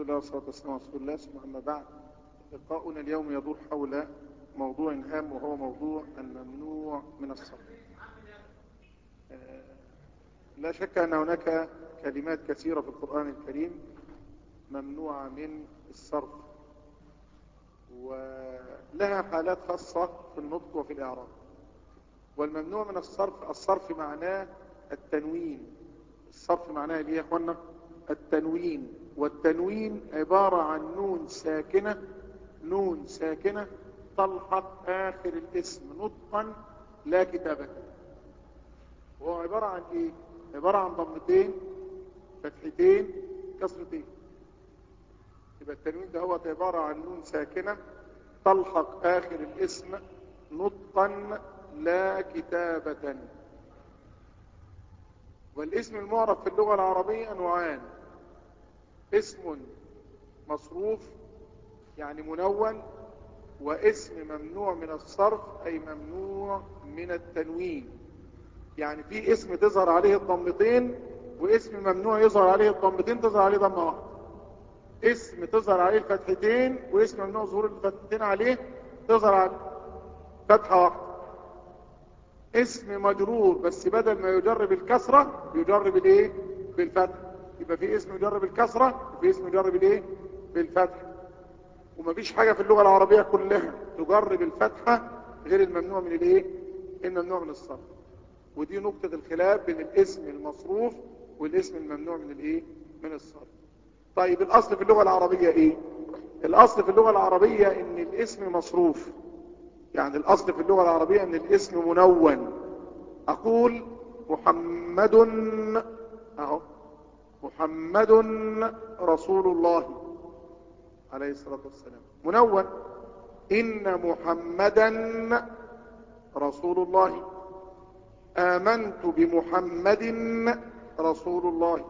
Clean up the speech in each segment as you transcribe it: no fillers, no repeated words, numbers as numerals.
لله والصلاة والسلام على رسول الله، ثم أما بعد. لقاؤنا اليوم يدور حول موضوع هام، وهو موضوع الممنوع من الصرف. لا شك أن هناك كلمات كثيرة في القرآن الكريم ممنوعة من الصرف، ولها حالات خاصة في النطق وفي الإعراب. والممنوع من الصرف معناه التنوين. الصرف معناه ايه يا اخوانا؟ التنوين. والتنوين عبارة عن نون ساكنة تلحق آخر الاسم نطقا لا كتابة. وهو عبارة عن ايه؟ عبارة عن ضمتين، فتحتين، كسرتين. يبقى التنوين ده هو عبارة عن نون ساكنة تلحق آخر الاسم نطقا لا كتابة. والاسم المعرب في اللغة العربية نوعان: اسم مصروف يعني منون، واسم ممنوع من الصرف أي ممنوع من التنوين. يعني في اسم تظهر عليه الضمتين، واسم ممنوع يظهر عليه الضمتين تظهر عليه ضمة واحدة. اسم تظهر عليه الفتحتين، واسم ممنوع ظهور الفتحتين عليه تظهر عليه فتحة واحدة. اسم مجرور بس بدل ما يجر بالكسرة يجر بالايه؟ بالفتح. يبقى في اسم يجر بالكسرة وفي اسم يجر بالايه؟ بالفتح. ومفيش حاجة في اللغة العربية كلها تجر بالفتحة غير الممنوع من الايه؟ الممنوع من الصرف. ودي نقطة الخلاف بين الاسم المصروف والاسم الممنوع من الايه؟ من الصرف. طيب الاصل في اللغة العربية ايه؟ الاصل في اللغة العربية ان الاسم مصروف. يعني الاصل في اللغة العربية ان الاسم منون. اقول محمد، اهو محمد رسول الله عليه الصلاة والسلام منون. ان محمدا رسول الله. امنت بمحمد رسول الله.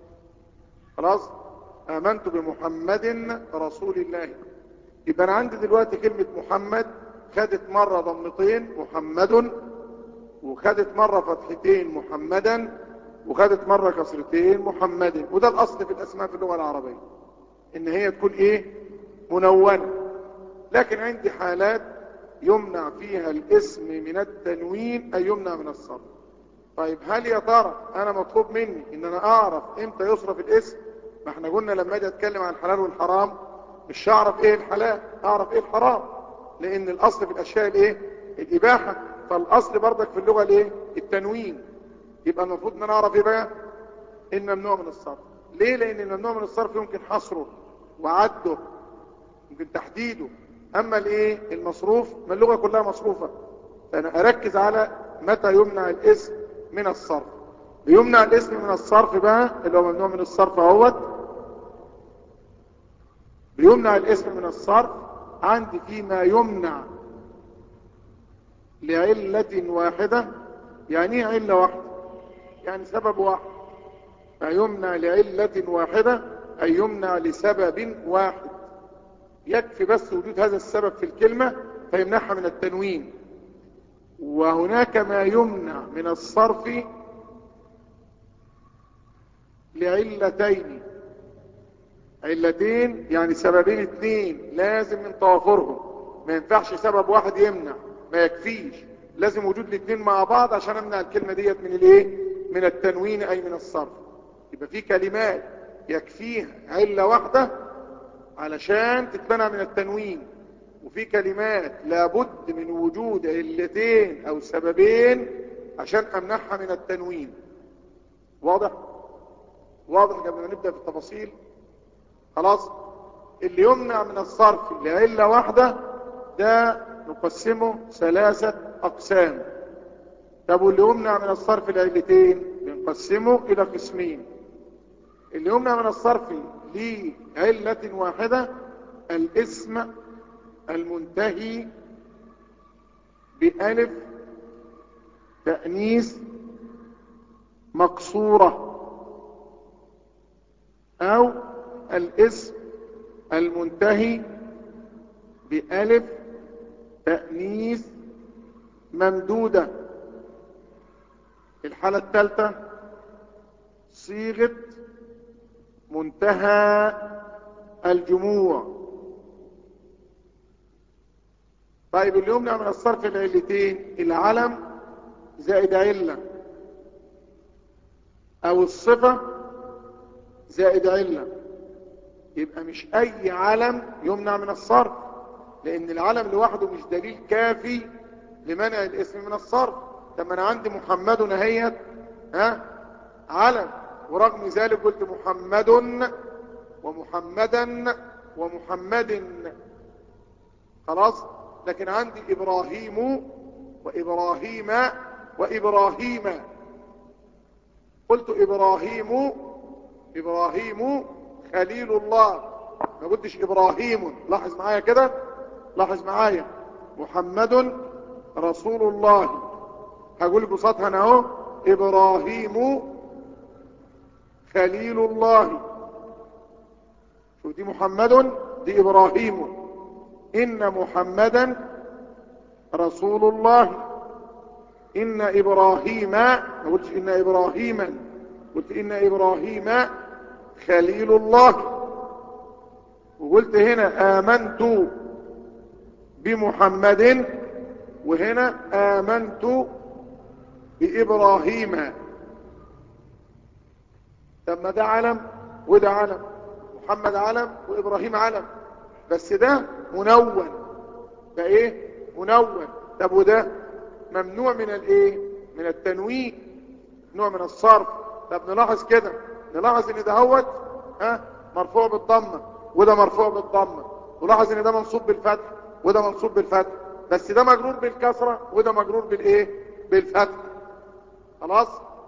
خلاص، امنت بمحمد رسول الله. يبقى انا عندي دلوقتي كلمة محمد خدت مرة ضمتين محمد، وخدت مرة فتحتين محمدا، وخدت مرة كسرتين محمد. وده الاصل في الاسماء في اللغة العربية ان هي تكون ايه؟ منونة. لكن عندي حالات يمنع فيها الاسم من التنوين اي يمنع من الصرف. طيب هل يا ترى انا مطلوب مني ان انا اعرف امتى يصرف الاسم؟ ما احنا قلنا لما اجي اتكلم عن الحلال والحرام مش هعرف ايه الحلال، اعرف ايه الحرام، لان الاصل في الاشياء الايه؟ الاباحة. فالاصل برضك في اللغة الايه؟ التنوين. يبقى المفروض ان انا اعرف ايه بقى؟ الممنوع من الصرف. ليه؟ لان الممنوع من الصرف يمكن حصره وعده، يمكن تحديده. اما الايه؟ المصروف ما اللغة كلها مصروفة. فانا اركز على متى يمنع الاسم من الصرف. بيمنع الاسم من الصرف بقى اللي هو ممنوع من الصرف اهوت. بيمنع الاسم من الصرف عندي فيما يمنع لعلة واحدة. يعني ايه علة واحدة؟ يعني سبب واحد. فيمنع لعلة واحدة اي يمنع لسبب واحد، يكفي بس وجود هذا السبب في الكلمة فيمنعها من التنوين. وهناك ما يمنع من الصرف لعلتين. علتين يعني سببين اتنين لازم من توافرهم. ما ينفعش سبب واحد يمنع، ما يكفيش، لازم وجود الاتنين مع بعض عشان امنع الكلمة ديت من الايه؟ من التنوين اي من الصرف. يبقى في كلمات يكفيها علة واحدة علشان تتمنع من التنوين، وفي كلمات لابد من وجود علتين او سببين عشان امنعها من التنوين. واضح؟ واضح قبل ما نبدأ في التفاصيل؟ خلاص. اللي يمنع من الصرف لعلة واحدة ده نقسمه 3 أقسام. طب واللي يمنع من الصرف لعلتين بنقسمه إلى قسمين. اللي يمنع من الصرف لعلة واحدة الاسم المنتهي بألف تأنيث مقصورة، أو الاسم المنتهي بألف تأنيث ممدودة. الحالة الثالثة صيغة منتهى الجموع. طيب اللي يمنع من الصرف العلتين، العلم زائد علة، او الصفة زائد علة. يبقى مش اي علم يمنع من الصرف، لان العلم لوحده مش دليل كافي لمنع الاسم من الصرف. لما انا عندي محمد اهيت، علم، ورغم ذلك قلت محمد ومحمدا ومحمد، خلاص. لكن عندي ابراهيم وابراهيم وابراهيم، قلت ابراهيم خليل الله، ما قلتش ابراهيم. لاحظ معايا كده، لاحظ معايا. محمد رسول الله، هقول بصوتها انا اهو، ابراهيم خليل الله. شو دي؟ محمد، دي ابراهيم. ان محمدا رسول الله. ان ابراهيم، ما قلتش ان ابراهيما، قلت ان ابراهيم خليل الله. وقلت هنا آمنت بمحمد، وهنا آمنت بإبراهيم. طب ما ده علم وده علم، محمد علم وإبراهيم علم، بس ده منون، ده ايه؟ منون. طب وده ممنوع من الايه؟ من التنوين، ممنوع من الصرف. طب نلاحظ كده، نلاحظ ان ده هوت مرفوع بالضمه، وده مرفوع بالضمه، ولاحظ ان ده منصوب بالفتح وده منصوب بالفتح، بس ده مجرور بالكسره وده مجرور بالايه؟ بالفتح. خلاص.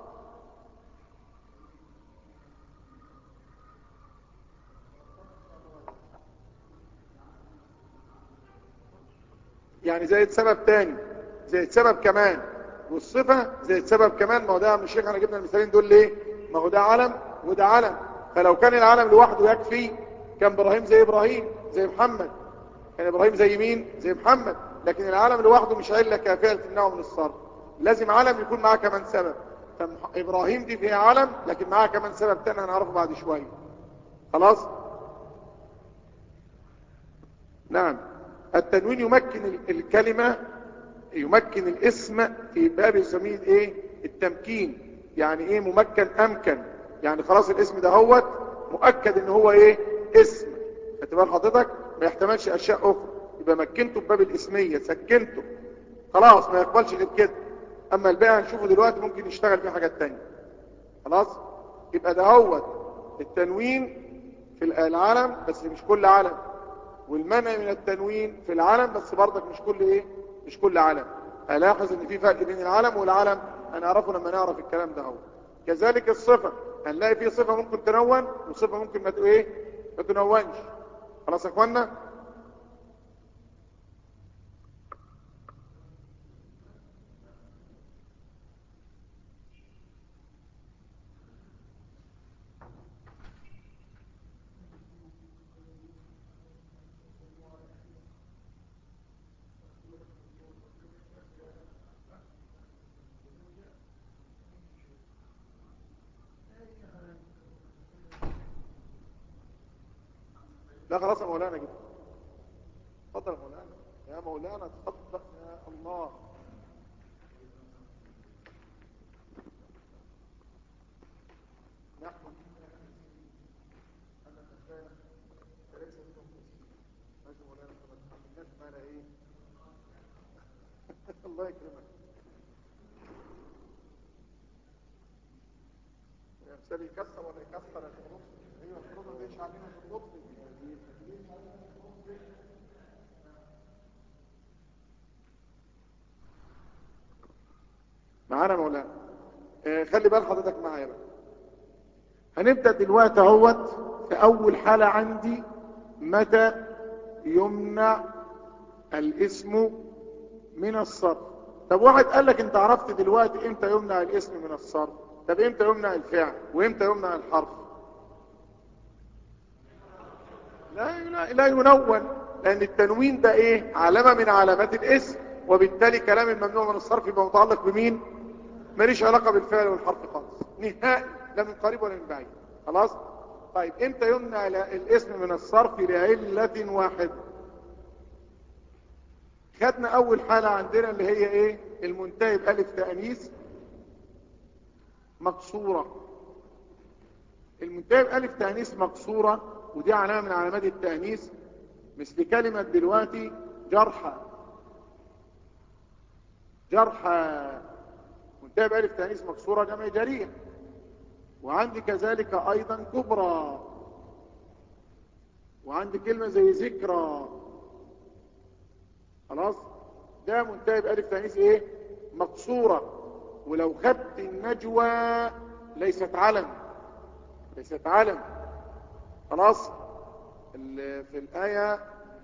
يعني زائد سبب تاني، زائد سبب كمان، والصفه زائد سبب كمان. ما هو ده يا عم الشيخ احنا جبنا المثالين دول ليه؟ ما هو ده علم وده علم، فلو كان العلم لوحده يكفي كان ابراهيم زي ابراهيم زي محمد، كان ابراهيم زي مين؟ زي محمد. لكن العلم لوحده مش علة كافية تمنعه من الصرف، لازم علم يكون معاه كمان سبب. ابراهيم دي فيها علم لكن معاه كمان سبب تاني هنعرفه بعد شوية. خلاص. نعم. التنوين يمكن الكلمة، يمكن الاسم في باب يسميه ايه؟ التمكين. يعني ايه ممكن؟ امكن، يعني خلاص الاسم ده هو مؤكد ان هو ايه؟ اسم. خدت بال حضرتك؟ ما يحتملش اشياء اخرى، يبقى مكنته بباب الاسمية، سكنته، خلاص ما يقبلش غير كده. اما الباقي هنشوفه دلوقتي ممكن يشتغل فيه حاجات تانية. خلاص. يبقى ده هو التنوين في العلم بس مش كل علم، والمنع من التنوين في العلم بس برضك مش كل ايه؟ مش كل علم. الاحظ ان في فرق بين العلم والعلم، هنعرفه لما نعرف الكلام ده. هو كذلك الصفة، هنلاقي في صفة ممكن تنون وصفة ممكن ما ايه؟ ما تنونش. خلاص يا اخوانا. لا خلاص يا مولانا كده. اتفضل يا مولانا، يا مولانا اتفضل يا الله. نحن انا النساء فليس منهم مسلم. ماشي مولانا، ما تحملناش معنا ايه. الله يكرمك. يمثل يكسر ولا يكسر يا شيخ؟ ايوه المفروض ما تديش علينا في النطق. معانا مولانا. خلي بال حضرتك معايا بقى. هنبدأ دلوقتي اهوت في اول حالة عندي، متى يمنع الاسم من الصرف. طب واحد قال لك انت عرفت دلوقتي امتى يمنع الاسم من الصرف، طب امتى يمنع الفعل وامتى يمنع الحرف؟ لا ينون، لان التنوين ده ايه؟ علامة من علامات الاسم، وبالتالي كلام الممنوع من الصرف يبقى متعلق بمين؟ ماليش علاقة بالفعل والحرف خالص نهائي، لا من قريب ولا من بعيد. خلاص. طيب امتى يمنع الاسم من الصرف لعلة واحدة؟ خدنا اول حالة عندنا اللي هي ايه؟ المنتهي بألف تأنيث مكسورة. المنتهي بألف تأنيث مكسورة ودي علامة من علامات التأنيث، مثل كلمة دلوقتي جرحى. جرحى منتهي بألف تأنيث مكسورة جمع جريح. وعندي كذلك ايضا كبرى، وعندي كلمة زي ذكرى. خلاص، ده منتهي بألف تأنيث ايه؟ مكسورة. ولو خدت النجوى ليست علم، ليست علم. خلاص، في الآية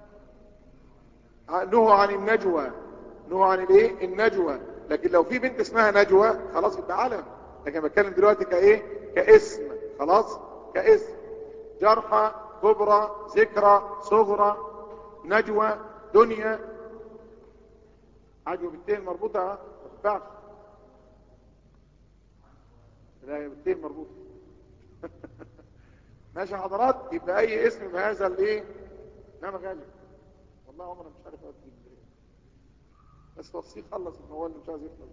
نهوا عن النجوى، نهوا عن الايه؟ النجوى. لكن لو في بنت اسمها نجوى خلاص يبقى علم. لكن بتكلم دلوقتي كايه؟ كاسم. خلاص، كاسم. جرحى، كبرى، ذكرى، صغرى، نجوى، دنيا. عجوة بالتين مربوطة ما تنفعش. لا، هي بالتين مربوطة. ماشي يا حضرات. يبقى اي اسم بهذا الايه؟ نعم غالي والله عمرنا مش عارف اودي بس توصيه خلص الموال مش عايز يخلص.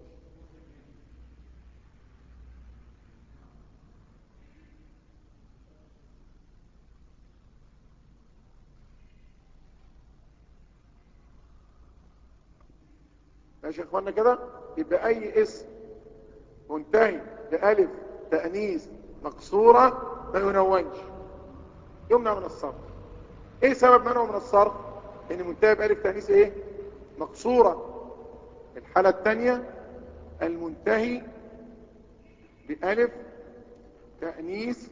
ماشي يا اخوانا كده. يبقى اي اسم منتهي بألف تأنيث مكسورة ما ينونش، يمنع من الصرف. ايه سبب منعه من الصرف؟ ان منتهي بألف تأنيث ايه؟ مكسورة. الحالة الثانية المنتهي بألف تأنيث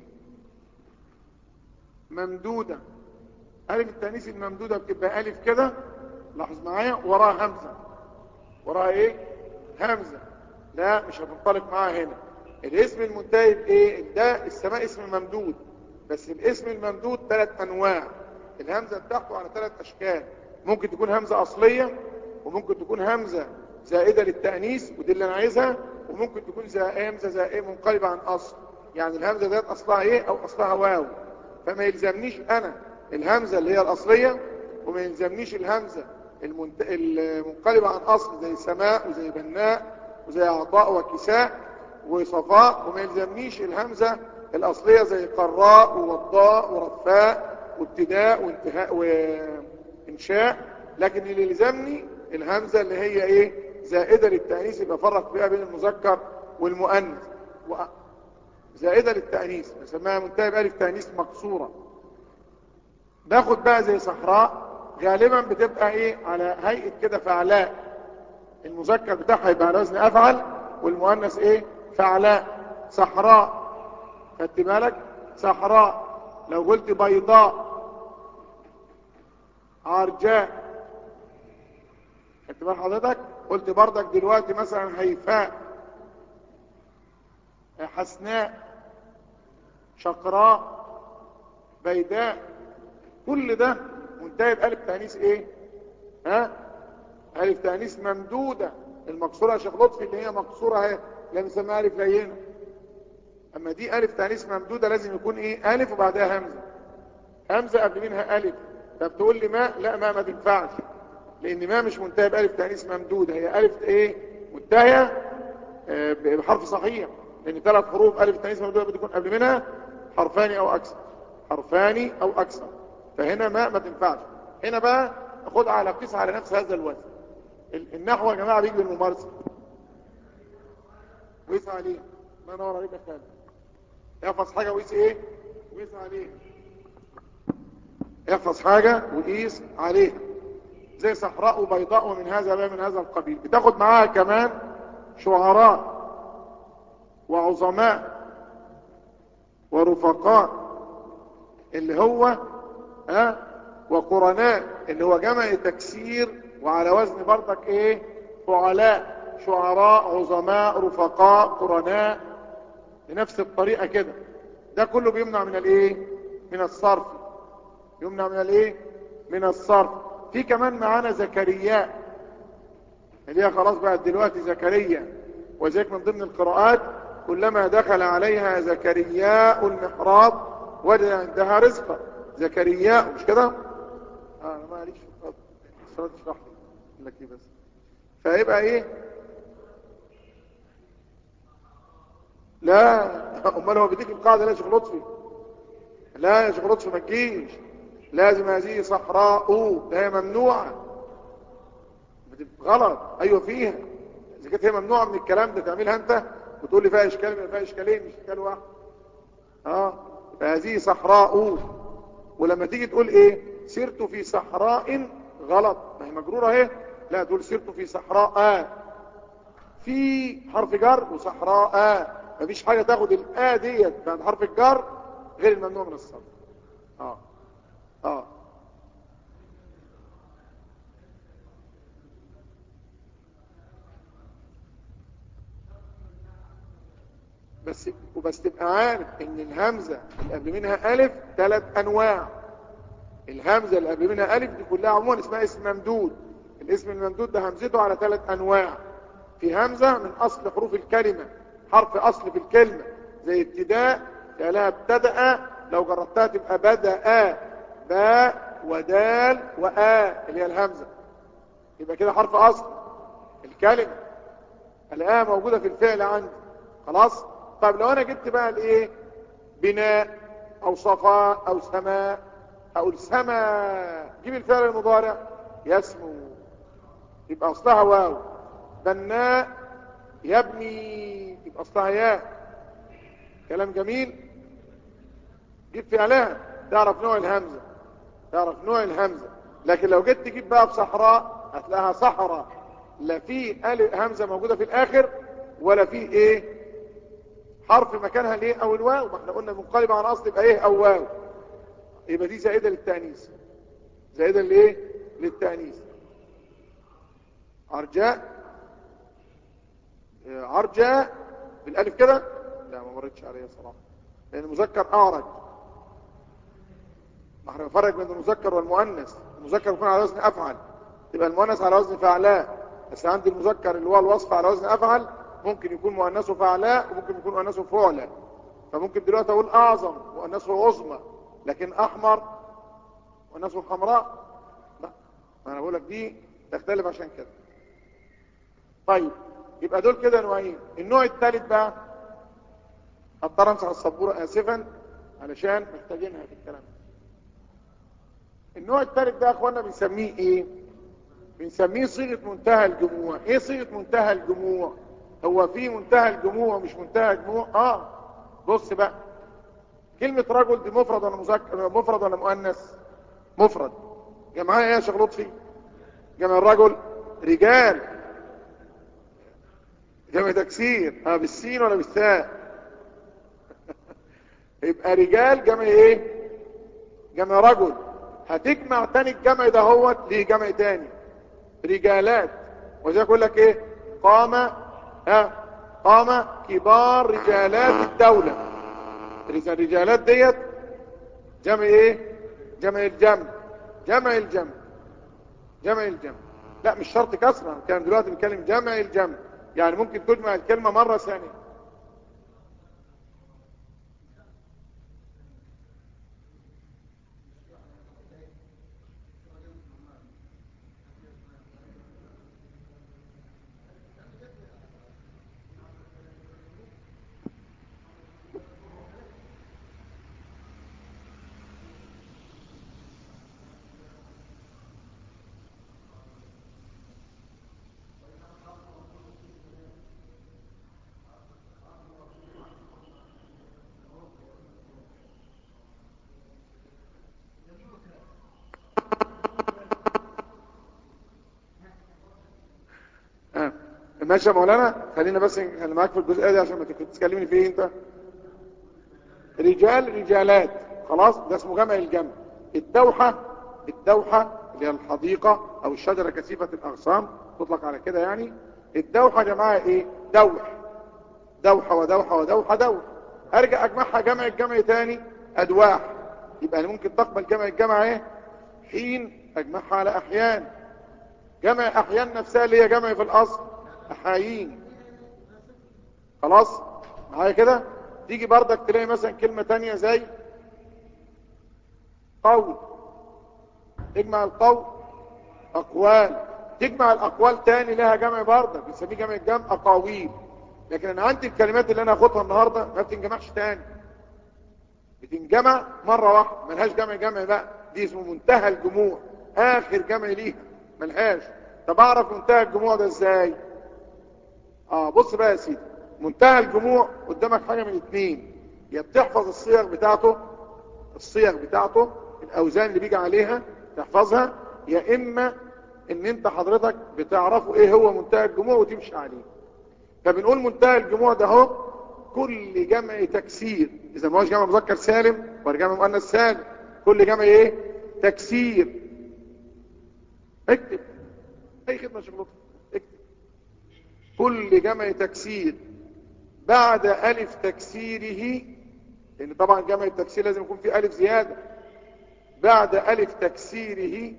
ممدودة. ألف التأنيث الممدودة بتبقى ألف كده، لاحظ معايا، وراها همزة. وراها ايه؟ همزة. لا، مش هتنطلق معاها هنا. الاسم المنتهي بايه؟ ده السماء اسم ممدود، بس الاسم الممدود 3 انواع. الهمزة بتاعته على 3 اشكال. ممكن تكون همزة اصلية، وممكن تكون همزة زائدة للتأنيث ودي اللي انا عايزها، وممكن تكون همزة زائدة منقلبة عن اصل. يعني الهمزة ديت اصلها ايه؟ او اصلها واو. فما يلزمنيش انا الهمزة اللي هي الاصلية، وما يلزمنيش الهمزة المنقلبة عن اصل زي سماء وزي بناء وزي عطاء وكساء وصفاء، وما يلزمنيش الهمزة الاصلية زي قراء ووضاء ورفاء وابتداء وانتهاء وانشاء. لكن اللي يلزمني الهمزة اللي هي ايه؟ زائدة للتأنيث، يبقى فرق فيها بين المذكر والمؤنث. زائدة للتأنيث بنسميها منتهى بألف تأنيث مكسورة. ناخد بقى زي صحراء، غالبا بتبقى ايه؟ على هيئة كده فعلاء. المذكر بتاعها يبقى على وزن افعل، والمؤنث ايه؟ فعلاء. صحراء، خدت بالك؟ صحراء. لو قلت بيضاء، عرجاء، خدت بال حضرتك؟ قلت بردك دلوقتي مثلا هيفاء، حسناء، شقراء، بيداء، كل ده منتهي بألف تأنيث ايه؟ ها؟ ألف تأنيث ممدودة. المكسورة يا شيخ لطفي اللي هي مكسورة اهي اللي بنسميها ألف لينة. اما دي ألف تأنيث ممدودة لازم يكون ايه؟ ألف وبعدها همزة. همزة قبل منها ألف. طب تقول لي ماء؟ لا، ماء ما تنفعش، لأن ماء مش منتهي بألف تأنيث ممدودة. هي ألف ايه؟ منتهية بحرف صحيح، لأن 3 حروف ألف تأنيث ممدودة بتكون قبل منها حرفان أو أكثر. حرفان أو أكثر. فهنا ماء ما تنفعش. هنا بقى خد على قيس على نفس هذا الوزن. النحو يا جماعة بيجي بالممارسة. وقيس عليه. ما نور عليك يا خالد. احفظ حاجة وقيس ايه؟ وقيس عليه. احفظ حاجة وقيس عليها. زي صحراء وبيضاء ومن هذا بقى من هذا القبيل. بتاخد معاها كمان شعراء وعظماء ورفقاء اللي هو وقرناء اللي هو جمع تكسير وعلى وزن برضك ايه؟ فعلاء. شعراء، عظماء، رفقاء، قرناء، بنفس الطريقة كده. ده كله بيمنع من الايه؟ من الصرف. يمنع من الايه؟ من الصرف. في كمان معانا زكرياء اللي هي خلاص بقت دلوقتي زكريا، وذلك من ضمن القراءات كلما دخل عليها زكرياء المحراب وجد عندها رزقا. زكريا مش كده؟ انا ماليش في الطب، الصلاة تشرح لي لك ايه بس. فيبقى ايه؟ لا امال هو بيديك القاعده ليه يا شيخ لطفي؟ لا يا شيخ لطفي ما تجيش، لازم هذه صحراء، ده هي ممنوعه، غلط. ايوه فيها، اذا كانت هي ممنوعه من الكلام ده تعملها انت وتقول لي فيها اشكال، ما فيها اشكالين مش اشكال واحد. فهذه صحراء. ولما تيجي تقول ايه سرت في صحراء، غلط، ما هي مجروره اهي، لا تقول سرت في صحراء، في حرف جر وصحراء، مفيش حاجه تاخد الآ ديت بعد حرف الجر غير الممنوع من الصرف. اه اه وبس تبقى عارف ان الهمزه اللي قبل منها الف 3 انواع. الهمزه اللي قبل منها الف دي كلها عموما اسمها اسم ممدود. الاسم الممدود ده همزته على 3 انواع. في همزه من اصل حروف الكلمه، حرف اصل في الكلمه، زي ابتداء، فعلها ابتدأ، لو جربتها تبقى بدأ، باء ودال وآ اللي هي الهمزه، يبقى كده حرف اصل الكلمه، الآ موجوده في الفعل عندي. خلاص. طيب لو انا جبت بقى الايه بناء او صفاء او سماء، اقول سما، جيب الفعل المضارع يسمو، يبقى اصلها واو. بناء يبني، يبقى اصلها ياء. كلام جميل. جيب فعلها تعرف نوع الهمزه، تعرف نوع الهمزه. لكن لو جيت تجيب بقى بصحراء هتلاقيها صحراء، لا في همزه موجوده في الاخر ولا في ايه حرف مكانها الايه او الواو. ما احنا قلنا منقلبه عن اصل يبقى ايه او واو، يبقى دي زائده للتانيث، زائده لايه للتانيث. عرجاء، عرجاء بالالف كده، لا ما مرتش عليا صراحه، لان المذكر اعرج. ما احنا بنفرق بين المذكر والمؤنث، المذكر يكون على وزن افعل، تبقى المؤنث على وزن فعلاء. بس عندي المذكر اللي هو الوصف على وزن افعل ممكن يكون مؤنثه فعلاء وممكن يكون مؤنثه فعلاء. فممكن دلوقتي اقول اعظم مؤنثه عظمى، لكن احمر مؤنثه حمراء لا. ما انا بقول لك دي تختلف عشان كده. طيب يبقى دول كده نوعين. النوع الثالث بقى، اضطر امسح السبوره اسفا علشان محتاجينها في الكلام. النوع الثالث ده يا اخوانا بنسميه ايه؟ بنسميه صيغه منتهى الجموع. ايه صيغه منتهى الجموع؟ هو في منتهى الجموع مش منتهى الجموع؟ بص بقى، كلمه رجل دي مفرد ولا مذكر، مفرد ولا مؤنث؟ مفرد. جمعها ايه يا شيخ لطفي؟ جمع الرجل رجال. جمع تكسير بالسين ولا بالثاء؟ يبقى رجال جمع ايه؟ جمع رجل. هتجمع تاني الجمع ده هو ليه جمع تاني رجالات. وزي اقول لك ايه قام، قام كبار رجالات الدولة. الرجالات ديت جمع ايه؟ جمع الجمع، جمع الجمع، جمع الجمع. لا مش شرط كسرة، كان دلوقتي بنتكلم جمع الجمع، يعني ممكن تجمع الكلمة مرة ثانية. ماشي يا مولانا، خلينا بس خلي معاك في الجزئيه دي عشان ما كنت تكلمني في ايه انت. رجال رجالات، خلاص ده اسمه جمع الجمع. الدوحه، الدوحه اللي هي الحديقه او الشجره كثيفه الاغصان تطلق على كده يعني. الدوحه جمعها ايه؟ دوح، دوحه ودوحه ودوحه دوح. ارجع اجمعها جمع الجمع تاني ادواح. يبقى انا ممكن تقبل جمع الجمع ايه؟ حين اجمعها على احيان. جمع احيان نفسها اللي هي جمع في الاصل احايين. خلاص معايا كده. تيجي بردك تلاقي مثلا كلمة تانية زي قول. تجمع القول اقوال. تجمع الاقوال تاني لها جمع برضه بنسميه جمع الجمع اقاويل. لكن انا عندي الكلمات اللي انا هاخدها النهارده ما بتنجمعش تاني، بتنجمع مره واحده، ملهاش جمع بقى، دي اسمه منتهى الجموع، اخر جمع ليها ملهاش. طب اعرف منتهى الجموع ده ازاي؟ بص بقى يا سيدي، منتهى الجموع قدامك حاجه من اتنين: يا بتحفظ الصيغ بتاعته الاوزان اللي بيجي عليها تحفظها، يا اما ان انت حضرتك بتعرفوا ايه هو منتهى الجموع وتمشي عليه. فبنقول منتهى الجموع ده هو كل جمع تكسير، اذا ما هوش جمع مذكر سالم ولا جمع مؤنث سالم، كل جمع ايه؟ تكسير. اكتب اي خدمه شغلتك، اكتب كل جمع تكسير بعد الف تكسيره، لان طبعا جمع التكسير لازم يكون فيه الف زياده. بعد الف تكسيره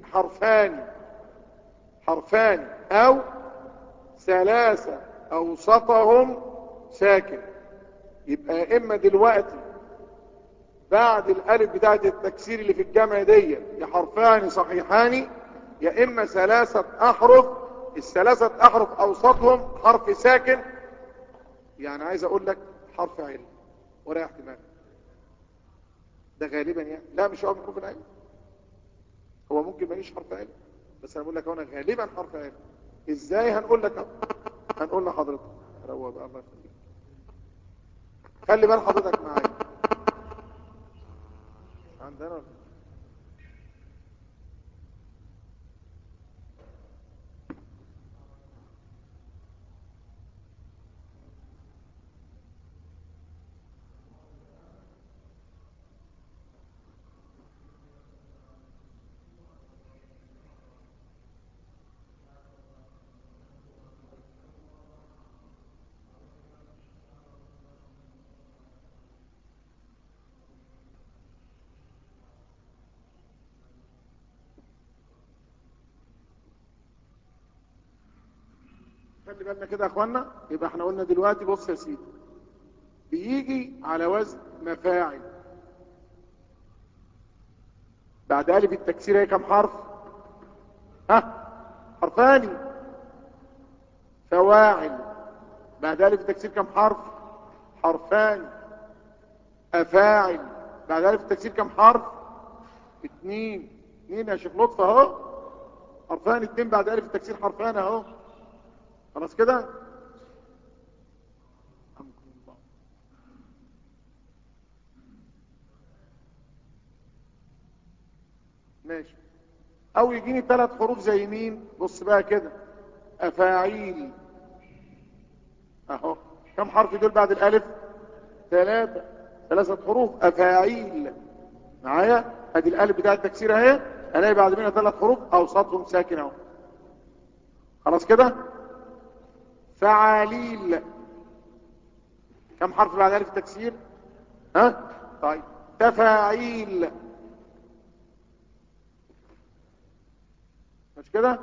حرفان او ثلاثه اوسطهم ساكن. يبقى يا اما دلوقتي بعد الالف بتاعه التكسير اللي في الجمع دي يا حرفان صحيحان، يا اما ثلاثه احرف، الثلاثه احرف اوسطهم حرف ساكن. يعني عايز اقول لك حرف علم ولا احتمال، ده غالبا يعني، لا مش هو من حروف العلم، هو ممكن ما يجيش حرف علم، بس انا بقول لك هنا غالبا حرف علم. ازاي؟ هنقول لك، هنقول لحضرتك. روى بقى الله يخليك، خلي بال حضرتك معايا. عندنا خلي بالنا كده يا اخوانا. يبقى احنا قلنا دلوقتي، بص يا سيدي، بيجي على وزن مفاعل. بعد الف التكسير هي كم حرف؟ حرفان. فواعل. بعد الف التكسير كم حرف؟ حرفان. افاعل. بعد الف التكسير كم حرف؟ اتنين يا شيخ لطفي اهو، حرفان اتنين بعد الف التكسير حرفان اهو. خلاص كده. ماشي. او يجيني 3 حروف زي مين؟ بص بقى كده، افاعيل اهو. كم حرف دول بعد الالف؟ 3 حروف افاعيل. معايا؟ ادي الالف بتاع التكسير اهي، الاقي بعد منها 3 حروف اوسطهم ساكن اهو. خلاص كده. فعاليل. كم حرف بعد الف التكسير؟ طيب. تفاعيل. مش كده؟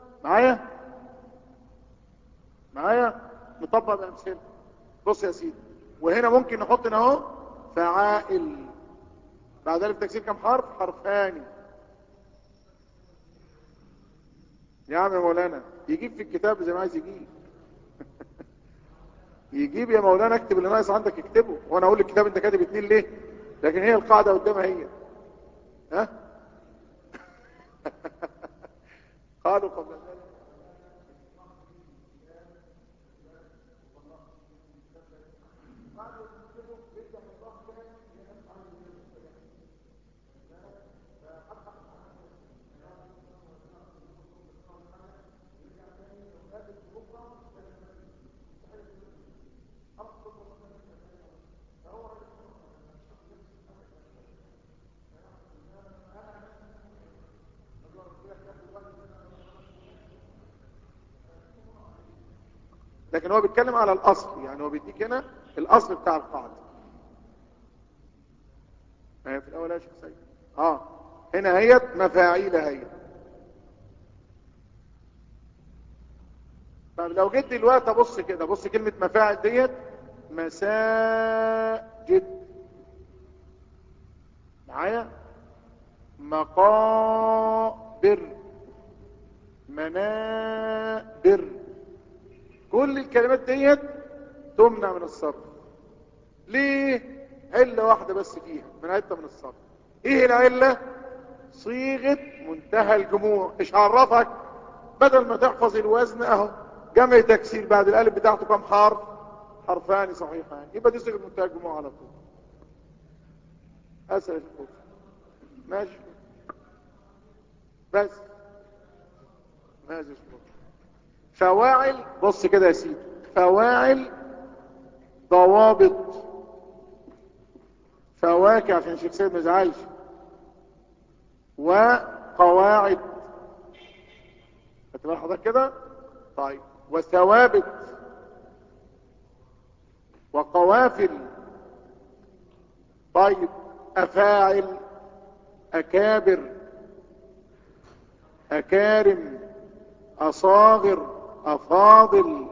معايا نطبق بامثله. بص يا سيدي، وهنا ممكن نحط هنا اهو فعائل. بعد الف تكسير كم حرف؟ حرفان. يا عم يا مولانا يجيب في الكتاب زي ما عايز يجيب. يجيب يا مولانا، اكتب اللي ناقص عندك اكتبه، وانا اقول الكتاب انت كاتب 2 ليه؟ لكن هي القاعده قدامها هي. ها قالوا قبل ذلك. لكن هو بيتكلم على الاصل، يعني هو بيديك هنا الاصل بتاع القاعده. في الاول يا شيخ سيد. هنا هي مفاعيل هي. طب لو جيت دلوقتي ابص كده، بص كلمه مفاعل ديت مساجد. معايا؟ مقابر، منابر. كل الكلمات ديت تمنع من الصرف. ليه؟ علة واحدة بس فيها منعتها من الصرف. ايه العلة؟ صيغة منتهى الجموع. ايش عرفك؟ بدل ما تحفظ الوزن اهو جمع تكسير بعد الالف بتاعته كم حرف؟ حرفان صحيحان، يبقى دي صيغة منتهى الجموع على طول. اسأل يا شيخ. ماشي بس. ماشي يا شيخ. فواعل، بص كده يا سيدي، فواعل ضوابط فواكه عشان الشيخ سيد ما يزعلش، وقواعد. هتبقى حضرتك كده. طيب، وثوابت وقوافل. طيب، افاعل، اكابر، اكارم، اصاغر، افاضل.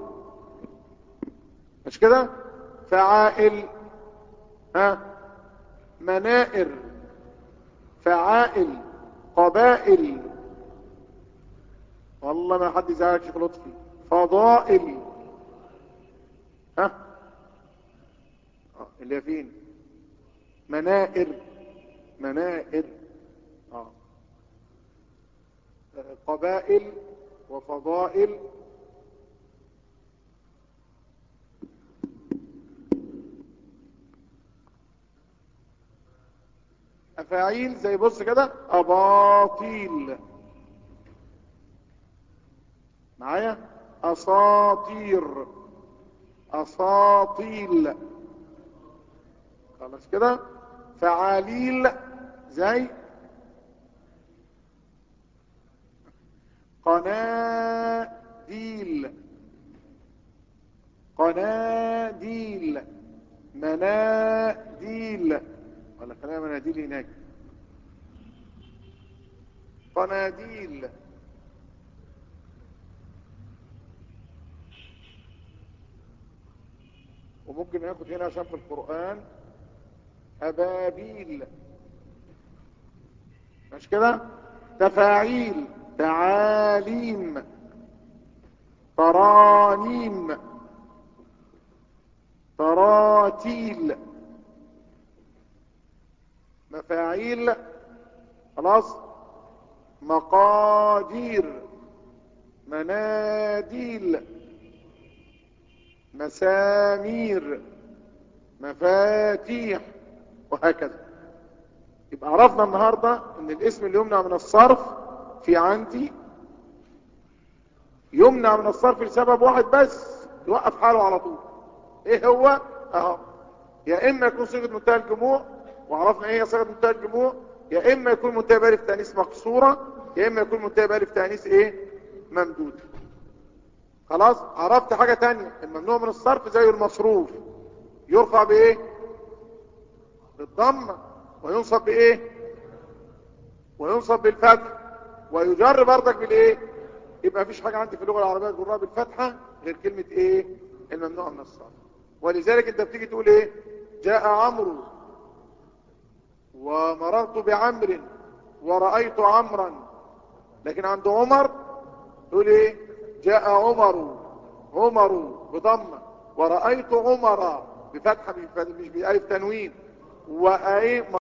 مش كده؟ فعائل، ها، منائر، فعائل، قبائل. والله ما حد يزعلك شيخ لطفي. فضائل، ها، اللي هي فين؟ منائر، منائر، اه، قبائل وفضائل. افاعيل زي بص كده، اباطيل، معايا، اساطير، اساطيل. خلاص كده. فعاليل زي قناديل، قناديل، مناديل. ولا خلينا مناديل هناك. قناديل. وممكن ناخد هنا عشان في القرآن أبابيل. مش كده؟ تفاعيل، تعاليم، ترانيم، تراتيل. مفاعيل، خلاص. مقادير، مناديل، مسامير، مفاتيح، وهكذا. يبقى عرفنا النهاردة ان الاسم اللي يمنع من الصرف في عندي يمنع من الصرف لسبب واحد بس يوقف حاله على طول. ايه هو؟ اهو، يا اما يكون صيغة منتهى الجموع، وعرفنا ايه هي صيغة منتهى الجموع، يا اما يكون منتهى بألف تانيث مقصورة، يا اما يكون منتهى بألف تانيث ايه؟ ممدود. خلاص. عرفت حاجة تانية، الممنوع من الصرف زي المصروف يرفع بايه؟ بالضمة. وينصب بايه؟ وينصب بالفتح. ويجر برضك بالايه؟ يبقى مفيش حاجة عندي في اللغة العربية تجرها بالفتحة غير كلمة ايه؟ الممنوع من الصرف. ولذلك انت بتيجي تقول ايه؟ جاء عمرو، ومررت بعمر، ورأيت عمرا. لكن عند عمر تقول ايه؟ جاء عمر، عمر بضمة، ورأيت عمر بفتحة مش بألف تنوين. وأيه